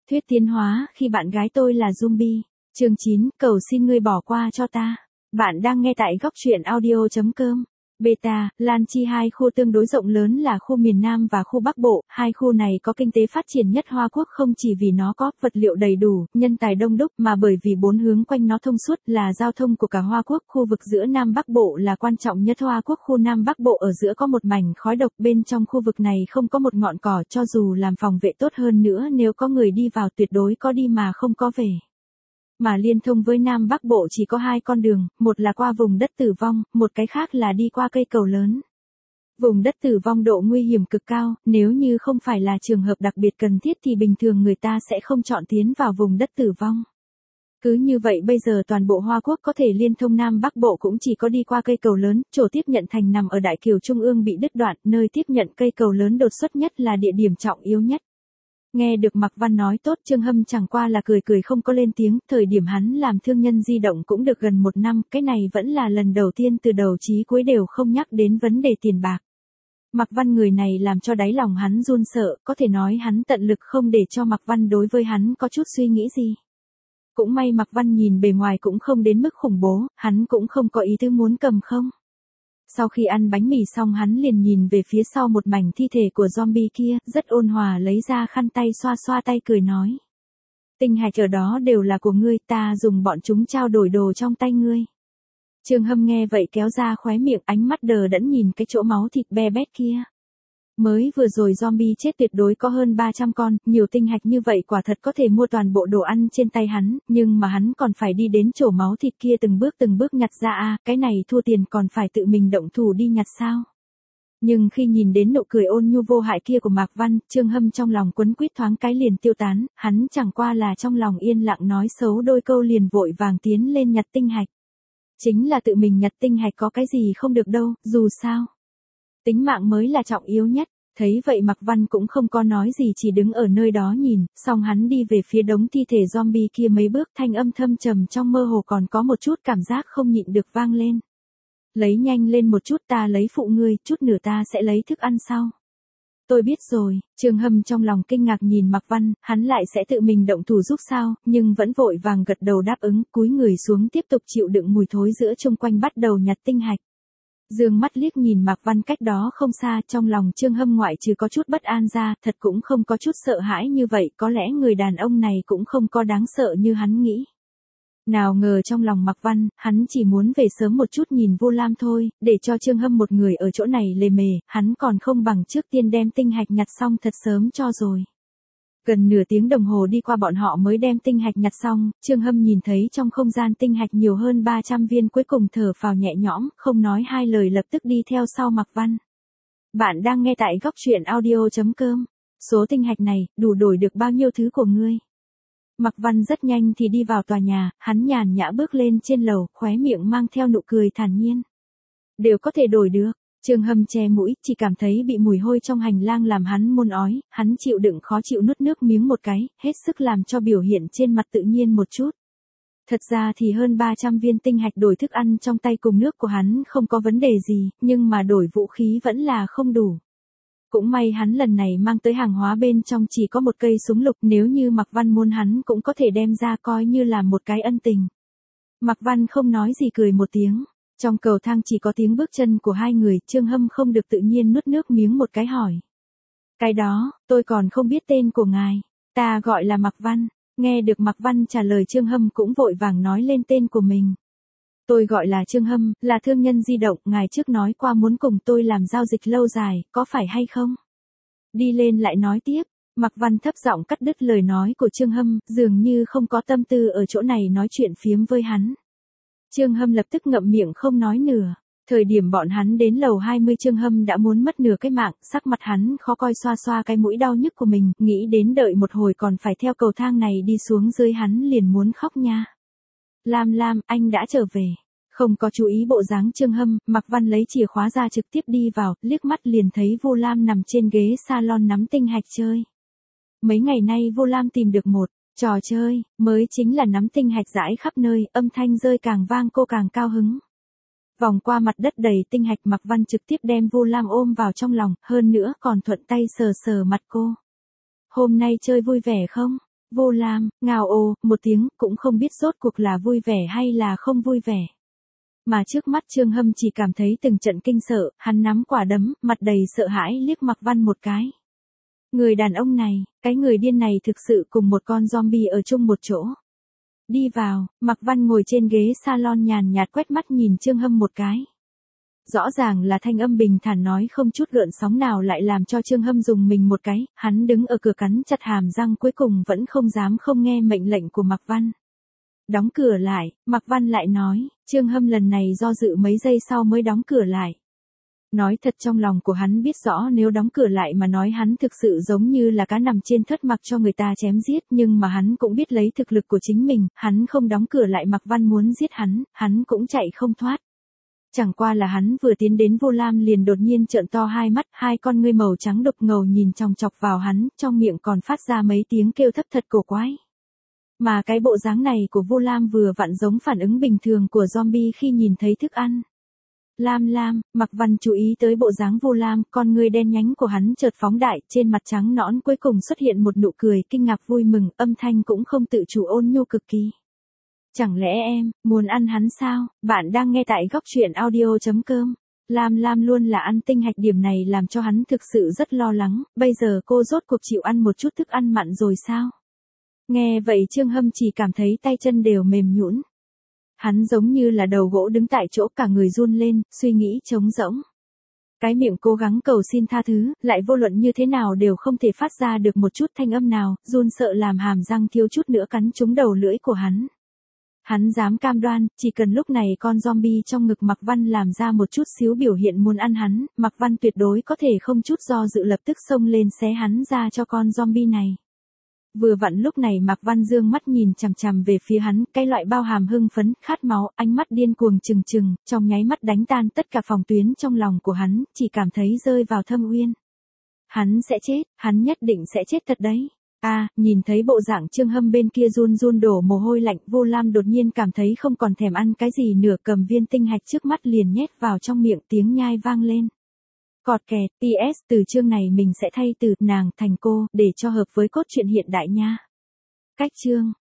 Thuyết tiến hóa khi bạn gái tôi là zombie. Chương 9, cầu xin ngươi bỏ qua cho ta. Bạn đang nghe tại góc truyện audio.com. Beta, Lan Chi hai khu tương đối rộng lớn là khu miền Nam và khu Bắc Bộ, hai khu này có kinh tế phát triển nhất Hoa Quốc không chỉ vì nó có vật liệu đầy đủ, nhân tài đông đúc mà bởi vì bốn hướng quanh nó thông suốt là giao thông của cả Hoa Quốc. Khu vực giữa Nam Bắc Bộ là quan trọng nhất Hoa Quốc. Khu Nam Bắc Bộ ở giữa có một mảnh khói độc, bên trong khu vực này không có một ngọn cỏ, cho dù làm phòng vệ tốt hơn nữa nếu có người đi vào tuyệt đối có đi mà không có về. Mà liên thông với Nam Bắc Bộ chỉ có hai con đường, một là qua vùng đất tử vong, một cái khác là đi qua cây cầu lớn. Vùng đất tử vong độ nguy hiểm cực cao, nếu như không phải là trường hợp đặc biệt cần thiết thì bình thường người ta sẽ không chọn tiến vào vùng đất tử vong. Cứ như vậy bây giờ toàn bộ Hoa Quốc có thể liên thông Nam Bắc Bộ cũng chỉ có đi qua cây cầu lớn. Chỗ tiếp nhận thành nằm ở Đại Kiều Trung ương bị đứt đoạn, nơi tiếp nhận cây cầu lớn đột xuất nhất là địa điểm trọng yếu nhất. Nghe được Mạc Văn nói tốt, Trương Hâm chẳng qua là cười cười không có lên tiếng. Thời điểm hắn làm thương nhân di động cũng được gần 1 năm, cái này vẫn là lần đầu tiên từ đầu chí cuối đều không nhắc đến vấn đề tiền bạc. Mạc Văn người này làm cho đáy lòng hắn run sợ, có thể nói hắn tận lực không để cho Mạc Văn đối với hắn có chút suy nghĩ gì. Cũng may Mạc Văn nhìn bề ngoài cũng không đến mức khủng bố, hắn cũng không có ý tứ muốn cầm không. Sau khi ăn bánh mì xong hắn liền nhìn về phía sau một mảnh thi thể của zombie kia, rất ôn hòa lấy ra khăn tay xoa xoa tay cười nói. Tinh hạch ở đó đều là của ngươi, ta dùng bọn chúng trao đổi đồ trong tay ngươi. Trương Hâm nghe vậy kéo ra khóe miệng, ánh mắt đờ đẫn nhìn cái chỗ máu thịt be bét kia. Mới vừa rồi zombie chết tuyệt đối có hơn 300 con, nhiều tinh hạch như vậy quả thật có thể mua toàn bộ đồ ăn trên tay hắn, nhưng mà hắn còn phải đi đến chỗ máu thịt kia từng bước nhặt ra cái này thua tiền còn phải tự mình động thủ đi nhặt sao? Nhưng khi nhìn đến nụ cười ôn nhu vô hại kia của Mạc Văn, Trương Hâm trong lòng quấn quýt thoáng cái liền tiêu tán, hắn chẳng qua là trong lòng yên lặng nói xấu đôi câu liền vội vàng tiến lên nhặt tinh hạch. Chính là tự mình nhặt tinh hạch có cái gì không được đâu, dù sao. Tính mạng mới là trọng yếu nhất. Thấy vậy Mạc Văn cũng không có nói gì, chỉ đứng ở nơi đó nhìn, xong hắn đi về phía đống thi thể zombie kia mấy bước, thanh âm thâm trầm trong mơ hồ còn có một chút cảm giác không nhịn được vang lên. Lấy nhanh lên một chút, ta lấy phụ ngươi, chút nữa ta sẽ lấy thức ăn sau. Tôi biết rồi. Trương Hâm trong lòng kinh ngạc nhìn Mạc Văn, hắn lại sẽ tự mình động thủ giúp sao, nhưng vẫn vội vàng gật đầu đáp ứng, cúi người xuống tiếp tục chịu đựng mùi thối giữa chung quanh bắt đầu nhặt tinh hạch. Dương mắt liếc nhìn Mạc Văn cách đó không xa, trong lòng Trương Hâm ngoại trừ có chút bất an ra, thật cũng không có chút sợ hãi như vậy, có lẽ người đàn ông này cũng không có đáng sợ như hắn nghĩ. Nào ngờ trong lòng Mạc Văn, hắn chỉ muốn về sớm một chút nhìn Vu Lam thôi, để cho Trương Hâm một người ở chỗ này lề mề, hắn còn không bằng trước tiên đem tinh hạch nhặt xong thật sớm cho rồi. Gần nửa tiếng đồng hồ đi qua bọn họ mới đem tinh hạch nhặt xong, Trương Hâm nhìn thấy trong không gian tinh hạch nhiều hơn 300 viên, cuối cùng thở phào nhẹ nhõm, không nói hai lời lập tức đi theo sau Mạc Văn. Bạn đang nghe tại góc truyện audio.com. Số tinh hạch này, đủ đổi được bao nhiêu thứ của ngươi? Mạc Văn rất nhanh thì đi vào tòa nhà, hắn nhàn nhã bước lên trên lầu, khóe miệng mang theo nụ cười thản nhiên. Đều có thể đổi được. Trương Hâm che mũi, chỉ cảm thấy bị mùi hôi trong hành lang làm hắn nôn ói, hắn chịu đựng khó chịu nuốt nước miếng một cái, hết sức làm cho biểu hiện trên mặt tự nhiên một chút. Thật ra thì hơn 300 viên tinh hạch đổi thức ăn trong tay cùng nước của hắn không có vấn đề gì, nhưng mà đổi vũ khí vẫn là không đủ. Cũng may hắn lần này mang tới hàng hóa bên trong chỉ có một cây súng lục, nếu như Mạc Văn muốn hắn cũng có thể đem ra coi như là một cái ân tình. Mạc Văn không nói gì cười một tiếng. Trong cầu thang chỉ có tiếng bước chân của hai người, Trương Hâm không được tự nhiên nuốt nước miếng một cái hỏi. Cái đó, tôi còn không biết tên của ngài, ta gọi là Mạc Văn. Nghe được Mạc Văn trả lời Trương Hâm cũng vội vàng nói lên tên của mình. Tôi gọi là Trương Hâm, là thương nhân di động, ngài trước nói qua muốn cùng tôi làm giao dịch lâu dài, có phải hay không? Đi lên lại nói tiếp. Mạc Văn thấp giọng cắt đứt lời nói của Trương Hâm, dường như không có tâm tư ở chỗ này nói chuyện phiếm với hắn. Trương Hâm lập tức ngậm miệng không nói nữa. Thời điểm bọn hắn đến lầu 20 Trương Hâm đã muốn mất nửa cái mạng, sắc mặt hắn khó coi xoa xoa cái mũi đau nhức của mình, nghĩ đến đợi một hồi còn phải theo cầu thang này đi xuống dưới hắn liền muốn khóc nha. Lam, anh đã trở về. Không có chú ý bộ dáng Trương Hâm, Mạc Văn lấy chìa khóa ra trực tiếp đi vào, liếc mắt liền thấy Vu Lam nằm trên ghế salon nắm tinh hạch chơi. Mấy ngày nay Vu Lam tìm được một trò chơi, mới chính là nắm tinh hạch rải khắp nơi, âm thanh rơi càng vang cô càng cao hứng. Vòng qua mặt đất đầy tinh hạch Mạc Văn trực tiếp đem Vu Lam ôm vào trong lòng, hơn nữa còn thuận tay sờ sờ mặt cô. Hôm nay chơi vui vẻ không? Vô Lam, ngào ồ, một tiếng, cũng không biết rốt cuộc là vui vẻ hay là không vui vẻ. Mà trước mắt Trương Hâm chỉ cảm thấy từng trận kinh sợ, hắn nắm quả đấm, mặt đầy sợ hãi liếc Mạc Văn một cái. Người đàn ông này, cái người điên này thực sự cùng một con zombie ở chung một chỗ. Đi vào, Mạc Văn ngồi trên ghế salon nhàn nhạt quét mắt nhìn Trương Hâm một cái. Rõ ràng là thanh âm bình thản nói không chút gợn sóng nào lại làm cho Trương Hâm dùng mình một cái, hắn đứng ở cửa cắn chặt hàm răng cuối cùng vẫn không dám không nghe mệnh lệnh của Mạc Văn. Đóng cửa lại, Mạc Văn lại nói, Trương Hâm lần này do dự mấy giây sau mới đóng cửa lại. Nói thật trong lòng của hắn biết rõ nếu đóng cửa lại mà nói hắn thực sự giống như là cá nằm trên thớt mặc cho người ta chém giết, nhưng mà hắn cũng biết lấy thực lực của chính mình, hắn không đóng cửa lại Mạc Văn muốn giết hắn cũng chạy không thoát. Chẳng qua là hắn vừa tiến đến Vô Lam liền đột nhiên trợn to hai mắt, hai con ngươi màu trắng đục ngầu nhìn chòng chọc vào hắn, trong miệng còn phát ra mấy tiếng kêu thấp thật cổ quái. Mà cái bộ dáng này của Vô Lam vừa vặn giống phản ứng bình thường của zombie khi nhìn thấy thức ăn. Lam, Mạc Văn chú ý tới bộ dáng Vô Lam, con ngươi đen nhánh của hắn chợt phóng đại, trên mặt trắng nõn cuối cùng xuất hiện một nụ cười kinh ngạc vui mừng, âm thanh cũng không tự chủ ôn nhu cực kỳ. Chẳng lẽ em, muốn ăn hắn sao? Bạn đang nghe tại góc truyện audio.com. Lam luôn là ăn tinh hạch, điểm này làm cho hắn thực sự rất lo lắng, bây giờ cô rốt cuộc chịu ăn một chút thức ăn mặn rồi sao? Nghe vậy Trương Hâm chỉ cảm thấy tay chân đều mềm nhũn. Hắn giống như là đầu gỗ đứng tại chỗ cả người run lên, suy nghĩ trống rỗng. Cái miệng cố gắng cầu xin tha thứ, lại vô luận như thế nào đều không thể phát ra được một chút thanh âm nào, run sợ làm hàm răng thiếu chút nữa cắn trúng đầu lưỡi của hắn. Hắn dám cam đoan, chỉ cần lúc này con zombie trong ngực Mạc Văn làm ra một chút xíu biểu hiện muốn ăn hắn, Mạc Văn tuyệt đối có thể không chút do dự lập tức xông lên xé hắn ra cho con zombie này. Vừa vặn lúc này Mạc Văn dương mắt nhìn chằm chằm về phía hắn, cái loại bao hàm hưng phấn, khát máu, ánh mắt điên cuồng trừng trừng, trong nháy mắt đánh tan tất cả phòng tuyến trong lòng của hắn, chỉ cảm thấy rơi vào thâm uyên. Hắn sẽ chết, hắn nhất định sẽ chết thật đấy. Nhìn thấy bộ dạng Trương Hâm bên kia run run đổ mồ hôi lạnh, Vô Lam đột nhiên cảm thấy không còn thèm ăn cái gì nữa, cầm viên tinh hạch trước mắt liền nhét vào trong miệng, tiếng nhai vang lên. Cọt kẹt, PS, từ chương này mình sẽ thay từ nàng thành cô, để cho hợp với cốt truyện hiện đại nha. Cách chương.